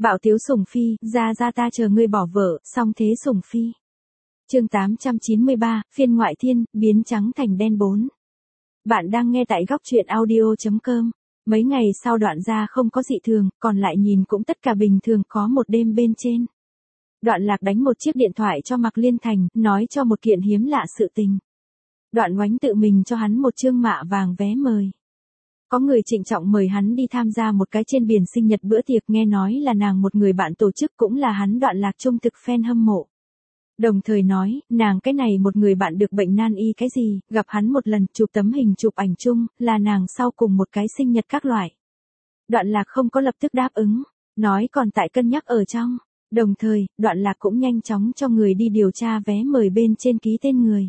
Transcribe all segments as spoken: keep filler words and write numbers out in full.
Bạo tiếu sủng phi, ra ra ta chờ ngươi bỏ vợ, song thế sủng phi. Chương tám trăm chín mươi ba, phiên ngoại thiên, biến trắng thành đen bốn. Bạn đang nghe tại góc truyện audio chấm com. Mấy ngày sau Đoạn Gia không có dị thường, còn lại nhìn cũng tất cả bình thường, có một đêm bên trên. Đoạn Lạc đánh một chiếc điện thoại cho Mạc Liên Thành, nói cho một kiện hiếm lạ sự tình. Đoạn Oánh tự mình cho hắn một chương mạ vàng vé mời. Có người trịnh trọng mời hắn đi tham gia một cái trên biển sinh nhật bữa tiệc, nghe nói là nàng một người bạn tổ chức, cũng là hắn Đoạn Lạc trung thực fan hâm mộ. Đồng thời nói, nàng cái này một người bạn được bệnh nan y cái gì, gặp hắn một lần, chụp tấm hình chụp ảnh chung, là nàng sau cùng một cái sinh nhật các loại. Đoạn Lạc không có lập tức đáp ứng, nói còn tại cân nhắc ở trong. Đồng thời, Đoạn Lạc cũng nhanh chóng cho người đi điều tra vé mời bên trên ký tên người.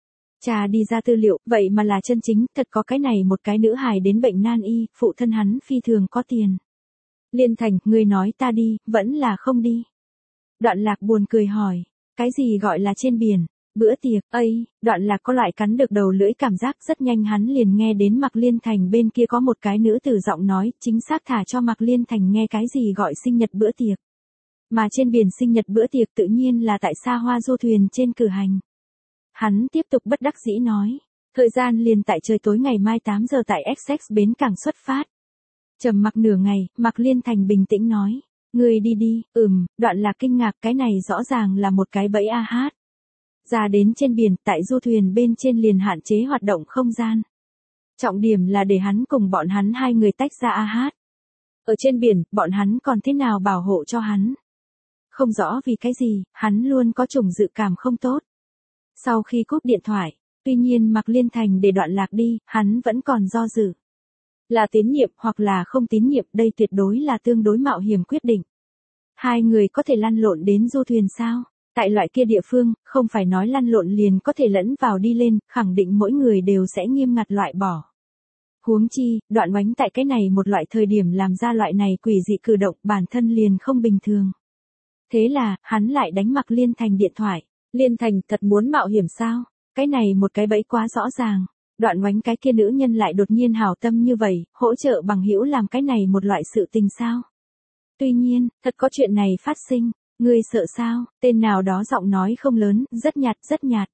Cha đi ra tư liệu, vậy mà là chân chính, thật có cái này một cái nữ hài đến bệnh nan y, phụ thân hắn phi thường có tiền. Liên Thành, ngươi nói ta đi, vẫn là không đi. Đoạn Lạc buồn cười hỏi, cái gì gọi là trên biển, bữa tiệc, ây, Đoạn Lạc có loại cắn được đầu lưỡi cảm giác, rất nhanh hắn liền nghe đến Mạc Liên Thành bên kia có một cái nữ tử giọng nói, chính xác thả cho Mạc Liên Thành nghe cái gì gọi sinh nhật bữa tiệc. Mà trên biển sinh nhật bữa tiệc tự nhiên là tại xa hoa du thuyền trên cử hành. Hắn tiếp tục bất đắc dĩ nói, thời gian liền tại trời tối ngày mai tám giờ tại Essex bến cảng xuất phát. Trầm mặc nửa ngày, Mạc Liên Thành bình tĩnh nói, ngươi đi đi, ừm, Đoạn Lạc kinh ngạc, cái này rõ ràng là một cái bẫy a hát. Ra đến trên biển, tại du thuyền bên trên liền hạn chế hoạt động không gian. Trọng điểm là để hắn cùng bọn hắn hai người tách ra a hát. Ở trên biển, bọn hắn còn thế nào bảo hộ cho hắn? Không rõ vì cái gì, hắn luôn có chủng dự cảm không tốt. Sau khi cúp điện thoại, tuy nhiên Mạc Liên Thành để Đoạn Lạc đi, hắn vẫn còn do dự. Là tín nhiệm hoặc là không tín nhiệm, đây tuyệt đối là tương đối mạo hiểm quyết định. Hai người có thể lăn lộn đến du thuyền sao? Tại loại kia địa phương, không phải nói lăn lộn liền có thể lẫn vào đi lên, khẳng định mỗi người đều sẽ nghiêm ngặt loại bỏ. Huống chi, Đoạn Oánh tại cái này một loại thời điểm làm ra loại này quỷ dị cử động, bản thân liền không bình thường. Thế là, hắn lại đánh Mạc Liên Thành điện thoại. Liên Thành, thật muốn mạo hiểm sao? Cái này một cái bẫy quá rõ ràng. Đoạn Oánh cái kia nữ nhân lại đột nhiên hảo tâm như vậy, hỗ trợ bằng hữu làm cái này một loại sự tình sao? Tuy nhiên, thật có chuyện này phát sinh, ngươi sợ sao? Tên nào đó giọng nói không lớn, rất nhạt, rất nhạt.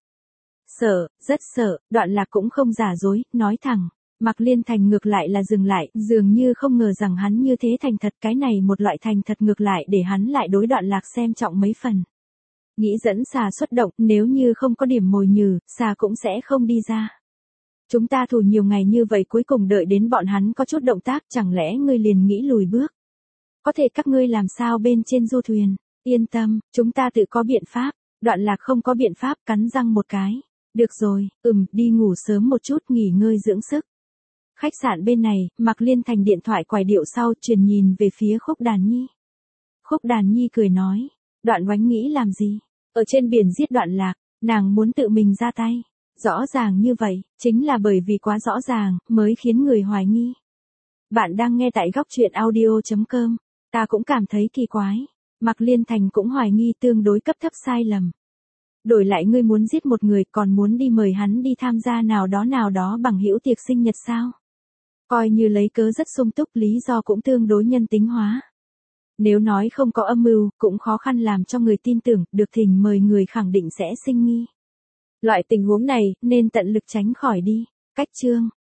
Sợ, rất sợ, Đoạn Lạc cũng không giả dối, nói thẳng. Mạc Liên Thành ngược lại là dừng lại, dường như không ngờ rằng hắn như thế thành thật, cái này một loại thành thật ngược lại để hắn lại đối Đoạn Lạc xem trọng mấy phần. Nghĩ dẫn xà xuất động, nếu như không có điểm mồi nhử, xà cũng sẽ không đi ra. Chúng ta thủ nhiều ngày như vậy cuối cùng đợi đến bọn hắn có chút động tác, chẳng lẽ ngươi liền nghĩ lùi bước? Có thể các ngươi làm sao bên trên du thuyền? Yên tâm, chúng ta tự có biện pháp. Đoạn Lạc không có biện pháp, cắn răng một cái. Được rồi, ừm, đi ngủ sớm một chút, nghỉ ngơi dưỡng sức. Khách sạn bên này, Mạc Liên Thành điện thoại quài điệu sau, truyền nhìn về phía Khúc Đàn Nhi. Khúc Đàn Nhi cười nói, Đoạn Oánh nghĩ làm gì? Ở trên biển giết Đoạn Lạc, nàng muốn tự mình ra tay. Rõ ràng như vậy, chính là bởi vì quá rõ ràng, mới khiến người hoài nghi. Bạn đang nghe tại góc truyện audio chấm com, ta cũng cảm thấy kỳ quái. Mạc Liên Thành cũng hoài nghi tương đối cấp thấp sai lầm. Đổi lại ngươi muốn giết một người, còn muốn đi mời hắn đi tham gia nào đó nào đó bằng hữu tiệc sinh nhật sao? Coi như lấy cớ rất sung túc, lý do cũng tương đối nhân tính hóa. Nếu nói không có âm mưu, cũng khó khăn làm cho người tin tưởng, được thỉnh mời người khẳng định sẽ sinh nghi. Loại tình huống này, nên tận lực tránh khỏi đi. Cách chương